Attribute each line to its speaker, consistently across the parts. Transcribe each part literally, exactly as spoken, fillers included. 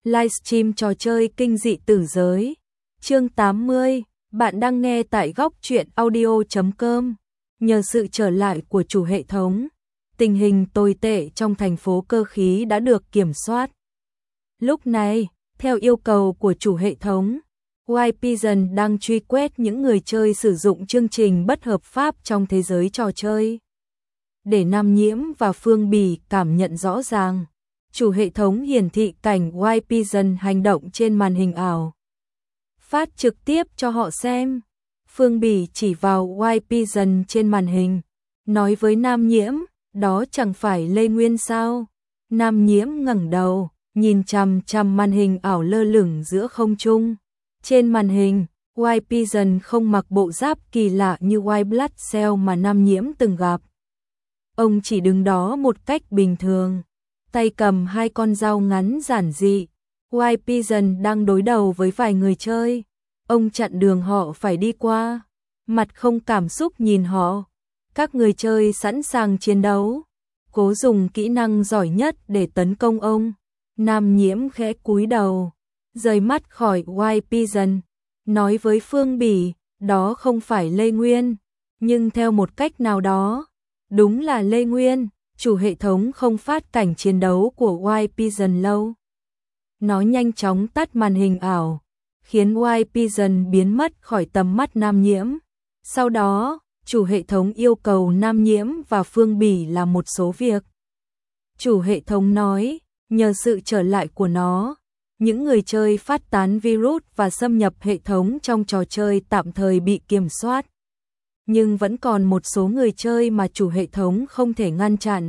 Speaker 1: Livestream trò chơi kinh dị tử giới. Chương tám mươi, bạn đang nghe tại góc truyện audio chấm com. Nhờ sự trở lại của chủ hệ thống, tình hình tồi tệ trong thành phố cơ khí đã được kiểm soát. Lúc này, theo yêu cầu của chủ hệ thống, Wipezen đang truy quét những người chơi sử dụng chương trình bất hợp pháp trong thế giới trò chơi. Để Nam Nhiễm và Phương Bì cảm nhận rõ ràng, chủ hệ thống hiển thị cảnh Wipezen hành động trên màn hình ảo. Phát trực tiếp cho họ xem. Phương Bì chỉ vào Wipezen trên màn hình, nói với Nam Nhiễm, đó chẳng phải Lê Nguyên sao? Nam Nhiễm ngẩng đầu, nhìn chằm chằm màn hình ảo lơ lửng giữa không trung. Trên màn hình, Wipezen không mặc bộ giáp kỳ lạ như White Blood Cell mà Nam Nhiễm từng gặp. Ông chỉ đứng đó một cách bình thường, tay cầm hai con dao ngắn giản dị. Wipezen đang đối đầu với vài người chơi. Ông chặn đường họ phải đi qua, mặt không cảm xúc nhìn họ. Các người chơi sẵn sàng chiến đấu, cố dùng kỹ năng giỏi nhất để tấn công ông. Nam Nhiễm khẽ cúi đầu, rời mắt khỏi Wipezen, nói với Phương Bì, đó không phải Lê Nguyên, nhưng theo một cách nào đó, đúng là Lê Nguyên. Chủ hệ thống không phát cảnh chiến đấu của Wipezen lâu. Nó nhanh chóng tắt màn hình ảo, khiến Wipezen biến mất khỏi tầm mắt Nam Nhiễm. Sau đó, chủ hệ thống yêu cầu Nam Nhiễm và Phương Bì làm một số việc. Chủ hệ thống nói, nhờ sự trở lại của nó, những người chơi phát tán virus và xâm nhập hệ thống trong trò chơi tạm thời bị kiểm soát. Nhưng vẫn còn một số người chơi mà chủ hệ thống không thể ngăn chặn.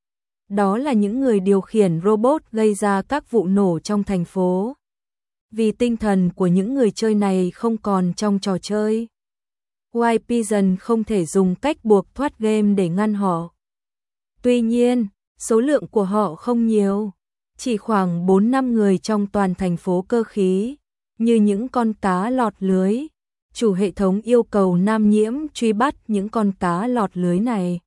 Speaker 1: Đó là những người điều khiển robot gây ra các vụ nổ trong thành phố. Vì tinh thần của những người chơi này không còn trong trò chơi, Wipezen không thể dùng cách buộc thoát game để ngăn họ. Tuy nhiên, số lượng của họ không nhiều, chỉ khoảng bốn năm người trong toàn thành phố cơ khí, như những con cá lọt lưới. Chủ hệ thống yêu cầu Nam Nhiễm truy bắt những con cá lọt lưới này.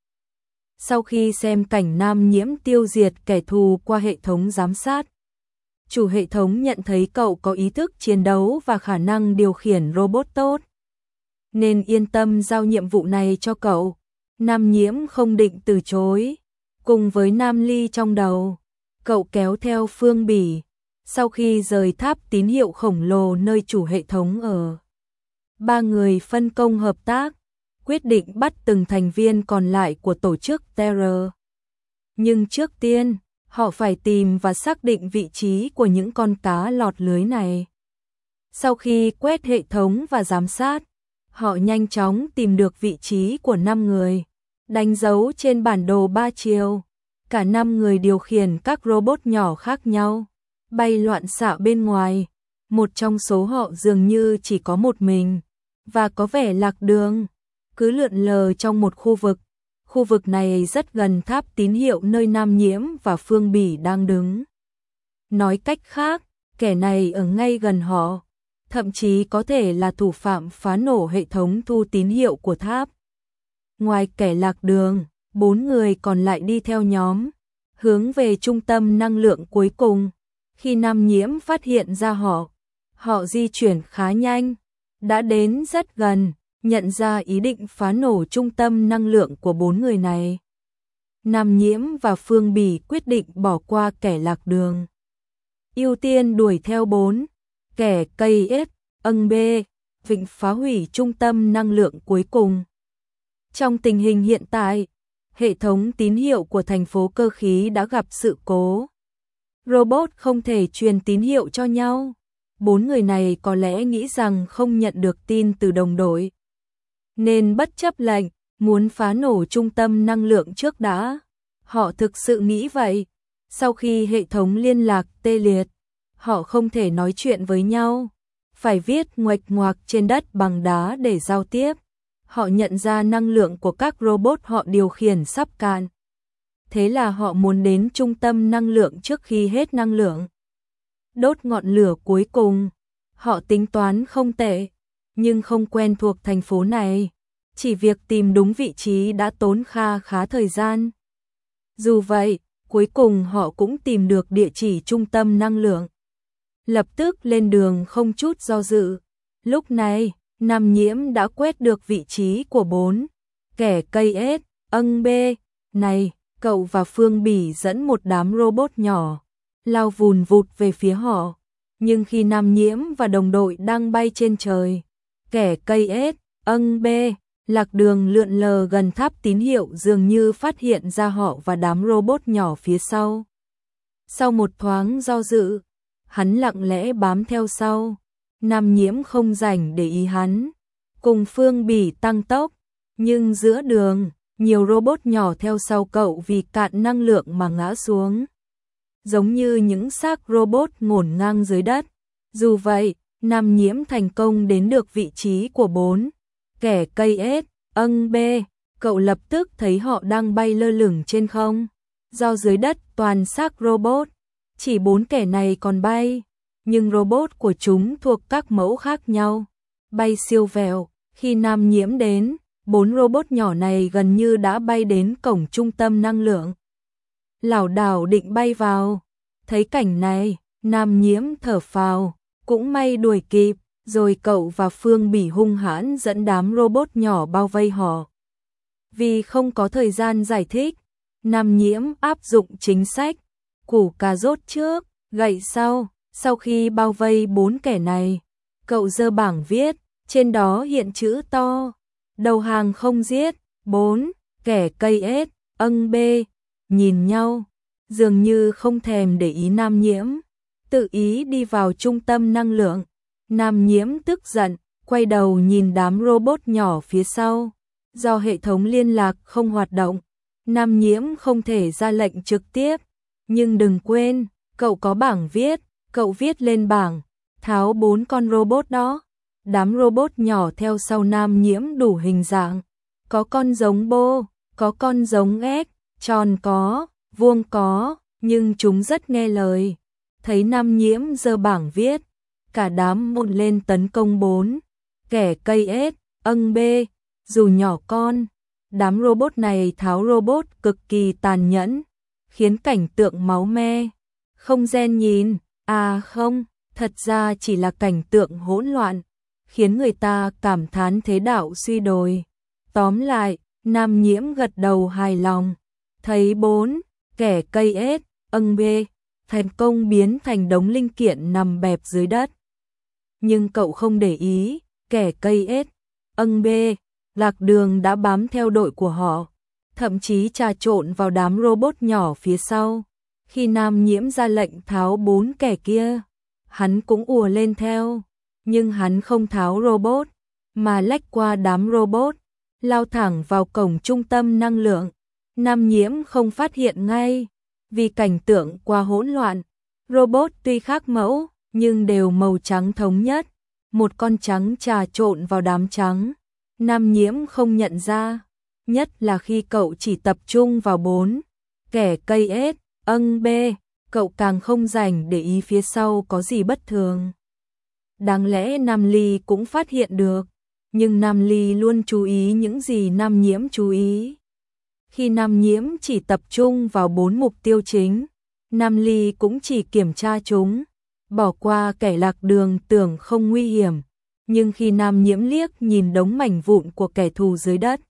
Speaker 1: Sau khi xem cảnh Nam Nhiễm tiêu diệt kẻ thù qua hệ thống giám sát, chủ hệ thống nhận thấy cậu có ý thức chiến đấu và khả năng điều khiển robot tốt, nên yên tâm giao nhiệm vụ này cho cậu. Nam Nhiễm không định từ chối. Cùng với Nam Ly trong đầu, cậu kéo theo Phương Bì. Sau khi rời tháp tín hiệu khổng lồ nơi chủ hệ thống ở, ba người phân công hợp tác, quyết định bắt từng thành viên còn lại của tổ chức Terror. Nhưng trước tiên, họ phải tìm và xác định vị trí của những con cá lọt lưới này. Sau khi quét hệ thống và giám sát, họ nhanh chóng tìm được vị trí của năm người, đánh dấu trên bản đồ ba chiều. Cả năm người điều khiển các robot nhỏ khác nhau, bay loạn xạ bên ngoài. Một trong số họ dường như chỉ có một mình, và có vẻ lạc đường, cứ lượn lờ trong một khu vực. Khu vực này rất gần tháp tín hiệu nơi Nam Nhiễm và Phương Bì đang đứng. Nói cách khác, kẻ này ở ngay gần họ, thậm chí có thể là thủ phạm phá nổ hệ thống thu tín hiệu của tháp. Ngoài kẻ lạc đường, bốn người còn lại đi theo nhóm, hướng về trung tâm năng lượng cuối cùng. Khi Nam Nhiễm phát hiện ra họ, họ di chuyển khá nhanh, đã đến rất gần, nhận ra ý định phá nổ trung tâm năng lượng của bốn người này. Nam Nhiễm và Phương Bì quyết định bỏ qua kẻ lạc đường, ưu tiên đuổi theo bốn kẻ cây ết, âng bê, vịnh phá hủy trung tâm năng lượng cuối cùng. Trong tình hình hiện tại, hệ thống tín hiệu của thành phố cơ khí đã gặp sự cố. Robot không thể truyền tín hiệu cho nhau. Bốn người này có lẽ nghĩ rằng không nhận được tin từ đồng đội, nên bất chấp lệnh, muốn phá nổ trung tâm năng lượng trước đã. Họ thực sự nghĩ vậy. Sau khi hệ thống liên lạc tê liệt, họ không thể nói chuyện với nhau, phải viết nguệch ngoạc trên đất bằng đá để giao tiếp. Họ nhận ra năng lượng của các robot họ điều khiển sắp cạn. Thế là họ muốn đến trung tâm năng lượng trước khi hết năng lượng, đốt ngọn lửa cuối cùng. Họ tính toán không tệ, nhưng không quen thuộc thành phố này. Chỉ việc tìm đúng vị trí đã tốn kha khá thời gian. Dù vậy, cuối cùng họ cũng tìm được địa chỉ trung tâm năng lượng. lập tức lên đường không chút do dự. Lúc này, Nam Nhiễm đã quét được vị trí của bốn kẻ cây ết, âng bê. Này, cậu và Phương Bỉ dẫn một đám robot nhỏ, lao vùn vụt về phía họ. Nhưng khi Nam Nhiễm và đồng đội đang bay trên trời, kẻ cây ết, âng bê, Lạc Đường lượn lờ gần tháp tín hiệu dường như phát hiện ra họ và đám robot nhỏ phía sau. Sau một thoáng do dự, hắn lặng lẽ bám theo sau. Nam Nhiễm không rảnh để ý hắn, cùng Phương Bỉ tăng tốc, nhưng giữa đường, nhiều robot nhỏ theo sau cậu vì cạn năng lượng mà ngã xuống, giống như những xác robot ngổn ngang dưới đất. Dù vậy, Nam Nhiễm thành công đến được vị trí của bốn kẻ cây ết, âng bê. Cậu lập tức thấy họ đang bay lơ lửng trên không, do dưới đất toàn xác robot. Chỉ bốn kẻ này còn bay, nhưng robot của chúng thuộc các mẫu khác nhau, bay siêu vẹo. Khi Nam Nhiễm đến, bốn robot nhỏ này gần như đã bay đến cổng trung tâm năng lượng, lảo đảo định bay vào. Thấy cảnh này, Nam Nhiễm thở phào, cũng may đuổi kịp, rồi cậu và Phương Bỉ hung hãn dẫn đám robot nhỏ bao vây họ. Vì không có thời gian giải thích, Nam Nhiễm áp dụng chính sách củ cà rốt trước, gậy sau. Sau khi bao vây bốn kẻ này, cậu giơ bảng viết, trên đó hiện chữ to: đầu hàng không giết. Bốn kẻ cây ết, âng bê nhìn nhau, dường như không thèm để ý Nam Nhiễm, tự ý đi vào trung tâm năng lượng. Nam Nhiễm tức giận, quay đầu nhìn đám robot nhỏ phía sau. Do hệ thống liên lạc không hoạt động, Nam Nhiễm không thể ra lệnh trực tiếp. Nhưng đừng quên, cậu có bảng viết. Cậu viết lên bảng, tháo bốn con robot đó. Đám robot nhỏ theo sau Nam Nhiễm đủ hình dạng. Có con giống bô, có con giống ếch, tròn có, vuông có, nhưng chúng rất nghe lời. Thấy Nam Nhiễm giơ bảng viết, cả đám một lên tấn công bốn kẻ cây ết, âng bê. Dù nhỏ con, đám robot này tháo robot cực kỳ tàn nhẫn, khiến cảnh tượng máu me, không gen nhìn. À không, thật ra chỉ là cảnh tượng hỗn loạn, khiến người ta cảm thán thế đạo suy đồi. Tóm lại, Nam Nhiễm gật đầu hài lòng, thấy bốn kẻ cây ết, âng bê, thành công biến thành đống linh kiện nằm bẹp dưới đất. Nhưng cậu không để ý, kẻ cây ết, âng bê, Lạc Đường đã bám theo đội của họ, thậm chí trà trộn vào đám robot nhỏ phía sau. Khi Nam Nhiễm ra lệnh tháo bốn kẻ kia, hắn cũng ùa lên theo, nhưng hắn không tháo robot, mà lách qua đám robot, lao thẳng vào cổng trung tâm năng lượng. Nam Nhiễm không phát hiện ngay, vì cảnh tượng quá hỗn loạn. Robot tuy khác mẫu, nhưng đều màu trắng thống nhất. Một con trắng trà trộn vào đám trắng, Nam Nhiễm không nhận ra, nhất là khi cậu chỉ tập trung vào bốn kẻ cây ết, âng bê, cậu càng không rảnh để ý phía sau có gì bất thường. Đáng lẽ Nam Ly cũng phát hiện được, nhưng Nam Ly luôn chú ý những gì Nam Nhiễm chú ý. Khi Nam Nhiễm chỉ tập trung vào bốn mục tiêu chính, Nam Ly cũng chỉ kiểm tra chúng, bỏ qua kẻ Lạc Đường tưởng không nguy hiểm. Nhưng khi Nam Nhiễm liếc nhìn đống mảnh vụn của kẻ thù dưới đất,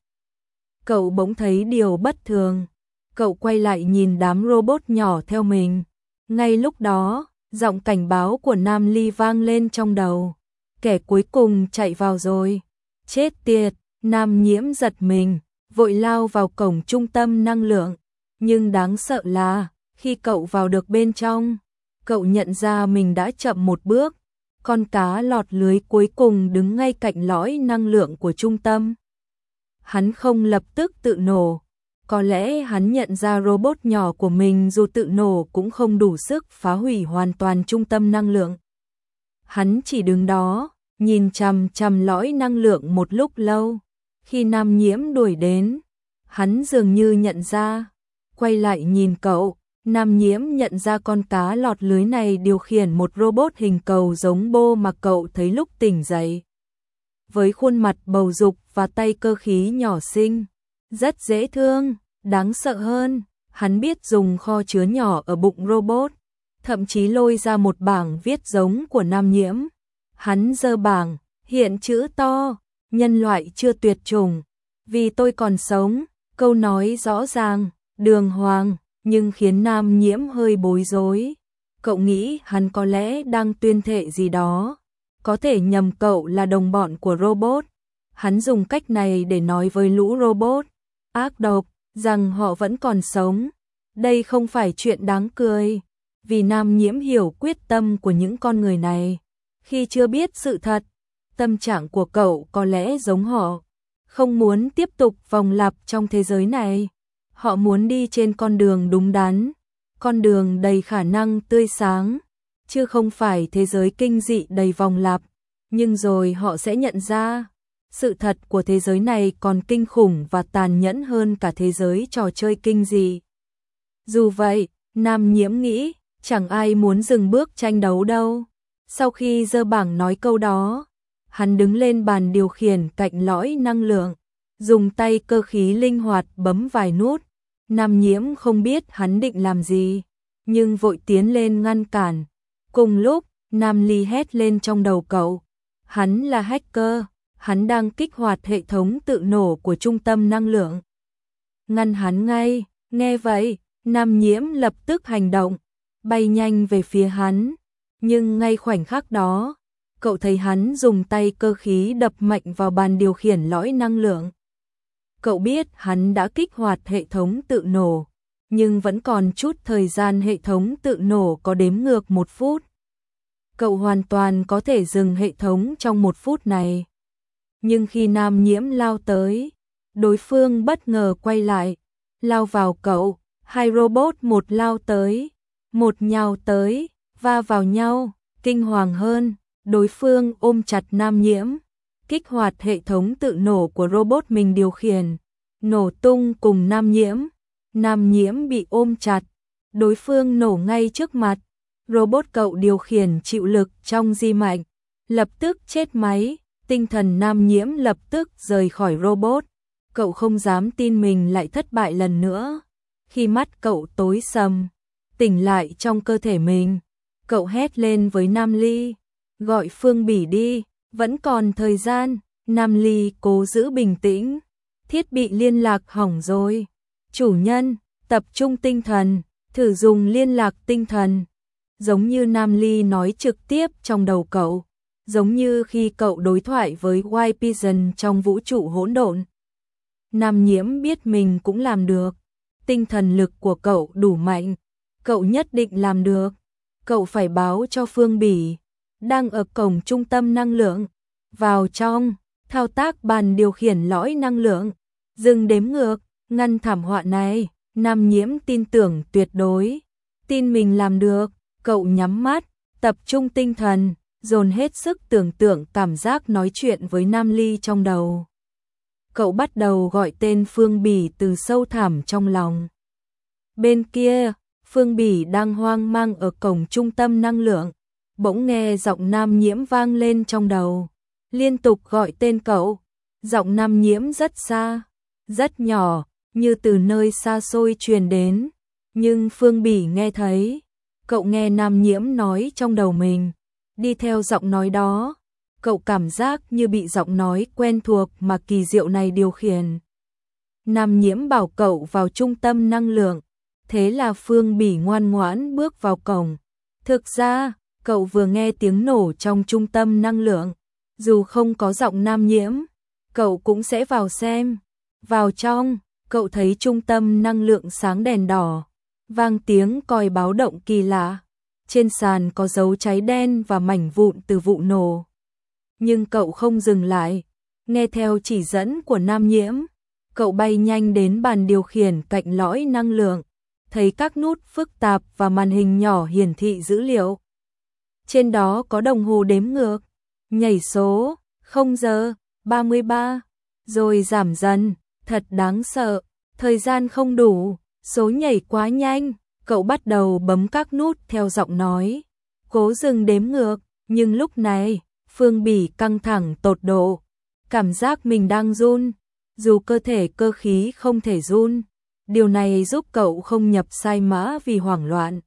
Speaker 1: cậu bỗng thấy điều bất thường. Cậu quay lại nhìn đám robot nhỏ theo mình. Ngay lúc đó, giọng cảnh báo của Nam Ly vang lên trong đầu. Kẻ cuối cùng chạy vào rồi. Chết tiệt, Nam Nhiễm giật mình, vội lao vào cổng trung tâm năng lượng. Nhưng đáng sợ là, khi cậu vào được bên trong, cậu nhận ra mình đã chậm một bước. Con cá lọt lưới cuối cùng đứng ngay cạnh lõi năng lượng của trung tâm. Hắn không lập tức tự nổ. Có lẽ hắn nhận ra robot nhỏ của mình dù tự nổ cũng không đủ sức phá hủy hoàn toàn trung tâm năng lượng. Hắn chỉ đứng đó, nhìn chằm chằm lõi năng lượng một lúc lâu. Khi Nam Nhiễm đuổi đến, hắn dường như nhận ra, quay lại nhìn cậu. Nam Nhiễm nhận ra con cá lọt lưới này điều khiển một robot hình cầu giống bô mà cậu thấy lúc tỉnh dậy. Với khuôn mặt bầu dục và tay cơ khí nhỏ xinh, rất dễ thương, đáng sợ hơn, hắn biết dùng kho chứa nhỏ ở bụng robot, thậm chí lôi ra một bảng viết giống của Nam Nhiễm. Hắn giơ bảng, hiện chữ to, nhân loại chưa tuyệt chủng, vì tôi còn sống, câu nói rõ ràng, đường hoàng, nhưng khiến Nam Nhiễm hơi bối rối. Cậu nghĩ hắn có lẽ đang tuyên thệ gì đó, có thể nhầm cậu là đồng bọn của robot. Hắn dùng cách này để nói với lũ robot ác độc rằng họ vẫn còn sống. Đây không phải chuyện đáng cười, vì Nam Nhiễm hiểu quyết tâm của những con người này. Khi chưa biết sự thật, tâm trạng của cậu có lẽ giống họ, không muốn tiếp tục vòng lặp trong thế giới này. Họ muốn đi trên con đường đúng đắn, con đường đầy khả năng tươi sáng, chứ không phải thế giới kinh dị đầy vòng lặp. Nhưng rồi họ sẽ nhận ra, sự thật của thế giới này còn kinh khủng và tàn nhẫn hơn cả thế giới trò chơi kinh dị. Dù vậy, Nam Nhiễm nghĩ, chẳng ai muốn dừng bước tranh đấu đâu. Sau khi giơ bảng nói câu đó, hắn đứng lên bàn điều khiển cạnh lõi năng lượng, dùng tay cơ khí linh hoạt bấm vài nút. Nam Nhiễm không biết hắn định làm gì, nhưng vội tiến lên ngăn cản. Cùng lúc, Nam Ly hét lên trong đầu cậu. Hắn là hacker, hắn đang kích hoạt hệ thống tự nổ của trung tâm năng lượng. Ngăn hắn ngay, nghe vậy, Nam Nhiễm lập tức hành động, bay nhanh về phía hắn. Nhưng ngay khoảnh khắc đó, cậu thấy hắn dùng tay cơ khí đập mạnh vào bàn điều khiển lõi năng lượng. Cậu biết hắn đã kích hoạt hệ thống tự nổ, nhưng vẫn còn chút thời gian hệ thống tự nổ có đếm ngược một phút. Cậu hoàn toàn có thể dừng hệ thống trong một phút này. Nhưng khi Nam Nhiễm lao tới, đối phương bất ngờ quay lại, lao vào cậu. Hai robot một lao tới, một nhào tới, va vào nhau. Kinh hoàng hơn, đối phương ôm chặt Nam Nhiễm, kích hoạt hệ thống tự nổ của robot mình điều khiển, nổ tung cùng Nam Nhiễm. Nam Nhiễm bị ôm chặt, đối phương nổ ngay trước mặt. Robot cậu điều khiển chịu lực trong di mạnh, lập tức chết máy. Tinh thần Nam Nhiễm lập tức rời khỏi robot. Cậu không dám tin mình lại thất bại lần nữa. Khi mắt cậu tối sầm, tỉnh lại trong cơ thể mình, cậu hét lên với Nam Ly, gọi Phương Bỉ đi, vẫn còn thời gian. Nam Ly cố giữ bình tĩnh, thiết bị liên lạc hỏng rồi. Chủ nhân, tập trung tinh thần, thử dùng liên lạc tinh thần. Giống như Nam Ly nói trực tiếp trong đầu cậu, giống như khi cậu đối thoại với White Pigeon trong vũ trụ hỗn độn. Nam Nhiễm biết mình cũng làm được. Tinh thần lực của cậu đủ mạnh, cậu nhất định làm được. Cậu phải báo cho Phương Bỉ, đang ở cổng trung tâm năng lượng. Vào trong, thao tác bàn điều khiển lõi năng lượng, dừng đếm ngược, ngăn thảm họa này. Nam Nhiễm tin tưởng tuyệt đối, tin mình làm được. Cậu nhắm mắt, tập trung tinh thần, dồn hết sức tưởng tượng cảm giác nói chuyện với Nam Ly trong đầu. Cậu bắt đầu gọi tên Phương Bỉ từ sâu thẳm trong lòng. Bên kia, Phương Bỉ đang hoang mang ở cổng trung tâm năng lượng, bỗng nghe giọng Nam Nhiễm vang lên trong đầu, liên tục gọi tên cậu. Giọng Nam Nhiễm rất xa, rất nhỏ, như từ nơi xa xôi truyền đến, nhưng Phương Bỉ nghe thấy. Cậu nghe Nam Nhiễm nói trong đầu mình, đi theo giọng nói đó. Cậu cảm giác như bị giọng nói quen thuộc mà kỳ diệu này điều khiển. Nam Nhiễm bảo cậu vào trung tâm năng lượng, thế là Phương Bỉ ngoan ngoãn bước vào cổng. Thực ra, cậu vừa nghe tiếng nổ trong trung tâm năng lượng, dù không có giọng Nam Nhiễm, cậu cũng sẽ vào xem. Vào trong, cậu thấy trung tâm năng lượng sáng đèn đỏ, vang tiếng còi báo động kỳ lạ. Trên sàn có dấu cháy đen và mảnh vụn từ vụ nổ. Nhưng cậu không dừng lại, nghe theo chỉ dẫn của Nam Nhiễm, cậu bay nhanh đến bàn điều khiển cạnh lõi năng lượng, thấy các nút phức tạp và màn hình nhỏ hiển thị dữ liệu. Trên đó có đồng hồ đếm ngược, nhảy số, không giờ, ba mươi ba, rồi giảm dần, thật đáng sợ, thời gian không đủ, số nhảy quá nhanh. Cậu bắt đầu bấm các nút theo giọng nói, cố dừng đếm ngược, nhưng lúc này, Phương Bỉ căng thẳng tột độ, cảm giác mình đang run, dù cơ thể cơ khí không thể run. Điều này giúp cậu không nhập sai mã vì hoảng loạn.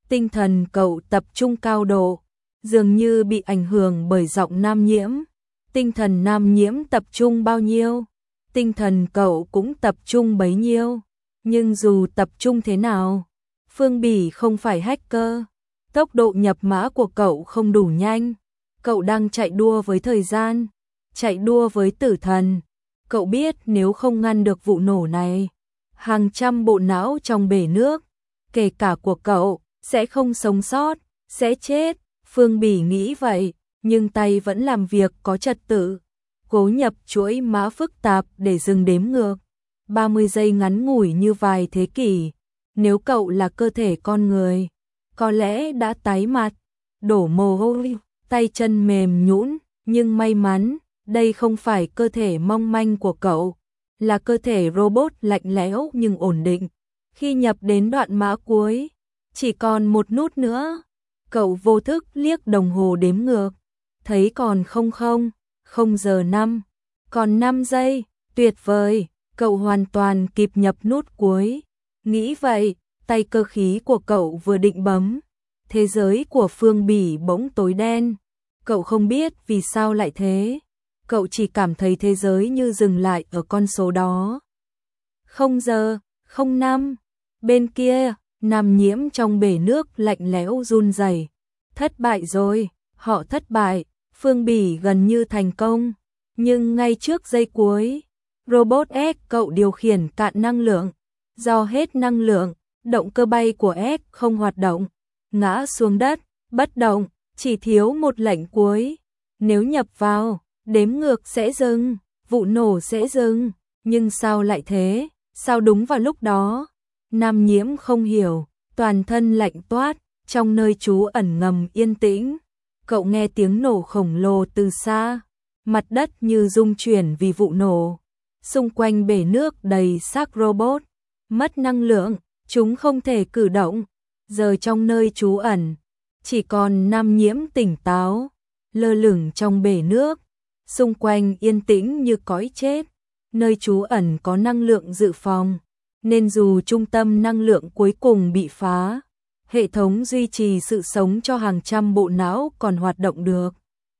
Speaker 1: Tinh thần cậu tập trung cao độ, dường như bị ảnh hưởng bởi giọng Nam Nhiễm. Tinh thần Nam Nhiễm tập trung bao nhiêu, tinh thần cậu cũng tập trung bấy nhiêu. Nhưng dù tập trung thế nào, Phương Bỉ không phải hacker. Tốc độ nhập mã của cậu không đủ nhanh. Cậu đang chạy đua với thời gian, chạy đua với tử thần. Cậu biết nếu không ngăn được vụ nổ này, hàng trăm bộ não trong bể nước, kể cả của cậu, sẽ không sống sót, sẽ chết. Phương Bỉ nghĩ vậy, nhưng tay vẫn làm việc có trật tự, cố nhập chuỗi mã phức tạp để dừng đếm ngược. ba mươi giây ngắn ngủi như vài thế kỷ. Nếu cậu là cơ thể con người, có lẽ đã tái mặt, đổ mồ hôi, tay chân mềm nhũn, nhưng may mắn, đây không phải cơ thể mong manh của cậu, là cơ thể robot lạnh lẽo nhưng ổn định. Khi nhập đến đoạn mã cuối, chỉ còn một nút nữa, cậu vô thức liếc đồng hồ đếm ngược, thấy còn không không, không giờ năm, còn năm giây, tuyệt vời, cậu hoàn toàn kịp nhập nút cuối. Nghĩ vậy, tay cơ khí của cậu vừa định bấm, thế giới của Phương Bỉ bỗng tối đen. Cậu không biết vì sao lại thế, cậu chỉ cảm thấy thế giới như dừng lại ở con số đó. Không giờ, không năm, bên kia, Nam Nhiễm trong bể nước lạnh lẽo run rẩy. Thất bại rồi, họ thất bại, Phương Bỉ gần như thành công, nhưng ngay trước giây cuối, robot S cậu điều khiển cạn năng lượng, do hết năng lượng, động cơ bay của S không hoạt động, ngã xuống đất, bất động, chỉ thiếu một lệnh cuối. Nếu nhập vào, đếm ngược sẽ dừng, vụ nổ sẽ dừng, nhưng sao lại thế, sao đúng vào lúc đó? Nam Nhiễm không hiểu, toàn thân lạnh toát, trong nơi trú ẩn ngầm yên tĩnh. Cậu nghe tiếng nổ khổng lồ từ xa, mặt đất như rung chuyển vì vụ nổ. Xung quanh bể nước đầy xác robot, mất năng lượng, chúng không thể cử động. Giờ trong nơi trú ẩn, chỉ còn Nam Nhiễm tỉnh táo, lơ lửng trong bể nước, xung quanh yên tĩnh như cõi chết. Nơi trú ẩn có năng lượng dự phòng, nên dù trung tâm năng lượng cuối cùng bị phá, hệ thống duy trì sự sống cho hàng trăm bộ não còn hoạt động được.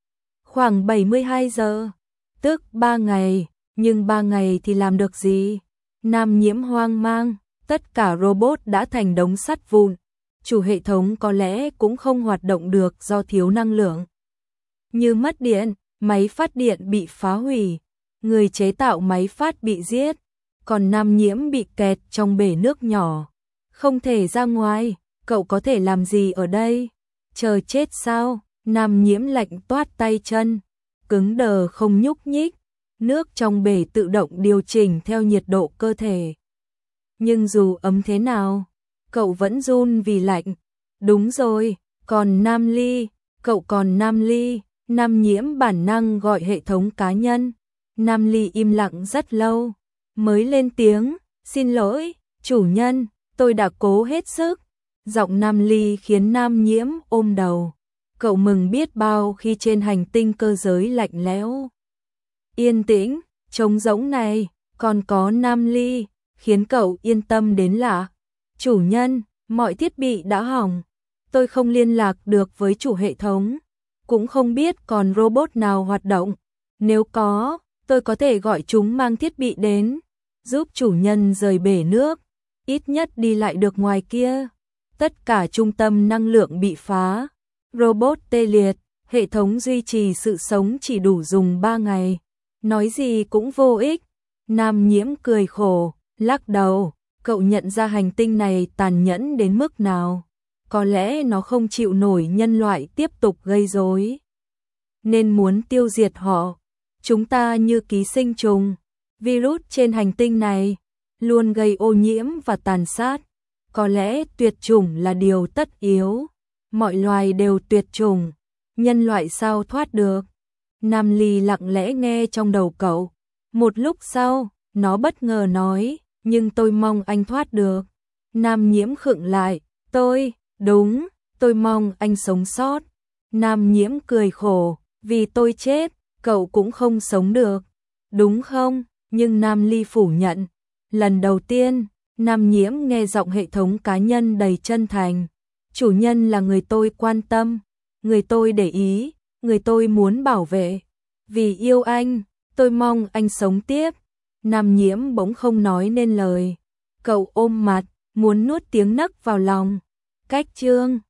Speaker 1: Khoảng bảy mươi hai giờ, tức ba ngày, nhưng ba ngày thì làm được gì? Nam Nhiễm hoang mang, tất cả robot đã thành đống sắt vụn. Chủ hệ thống có lẽ cũng không hoạt động được do thiếu năng lượng. Như mất điện, máy phát điện bị phá hủy, người chế tạo máy phát bị giết, còn Nam Nhiễm bị kẹt trong bể nước nhỏ, không thể ra ngoài. Cậu có thể làm gì ở đây? Chờ chết sao? Nam Nhiễm lạnh toát tay chân, cứng đờ không nhúc nhích. Nước trong bể tự động điều chỉnh theo nhiệt độ cơ thể. Nhưng dù ấm thế nào, cậu vẫn run vì lạnh. Đúng rồi, còn Nam Ly, cậu còn Nam Ly. Nam Nhiễm bản năng gọi hệ thống cá nhân. Nam Ly im lặng rất lâu, mới lên tiếng, xin lỗi, chủ nhân, tôi đã cố hết sức. Giọng Nam Ly khiến Nam Nhiễm ôm đầu. Cậu mừng biết bao khi trên hành tinh cơ giới lạnh lẽo, yên tĩnh, trống rỗng này, còn có Nam Ly, khiến cậu yên tâm đến lạ. Chủ nhân, mọi thiết bị đã hỏng, tôi không liên lạc được với chủ hệ thống, cũng không biết còn robot nào hoạt động. Nếu có, tôi có thể gọi chúng mang thiết bị đến, giúp chủ nhân rời bể nước, ít nhất đi lại được ngoài kia. Tất cả trung tâm năng lượng bị phá, robot tê liệt, hệ thống duy trì sự sống chỉ đủ dùng ba ngày. Nói gì cũng vô ích. Nam Nhiễm cười khổ, lắc đầu, cậu nhận ra hành tinh này tàn nhẫn đến mức nào. Có lẽ nó không chịu nổi nhân loại tiếp tục gây rối, nên muốn tiêu diệt họ. Chúng ta như ký sinh trùng, virus trên hành tinh này, luôn gây ô nhiễm và tàn sát. Có lẽ tuyệt chủng là điều tất yếu. Mọi loài đều tuyệt chủng, nhân loại sao thoát được? Nam Ly lặng lẽ nghe trong đầu cậu. Một lúc sau, nó bất ngờ nói, nhưng tôi mong anh thoát được. Nam Nhiễm khựng lại, tôi, đúng, tôi mong anh sống sót. Nam Nhiễm cười khổ, vì tôi chết, cậu cũng không sống được, đúng không? Nhưng Nam Ly phủ nhận. Lần đầu tiên, Nam Nhiễm nghe giọng hệ thống cá nhân đầy chân thành. Chủ nhân là người tôi quan tâm, người tôi để ý, người tôi muốn bảo vệ. Vì yêu anh, tôi mong anh sống tiếp. Nam Nhiễm bỗng không nói nên lời. Cậu ôm mặt, muốn nuốt tiếng nấc vào lòng. Cách chương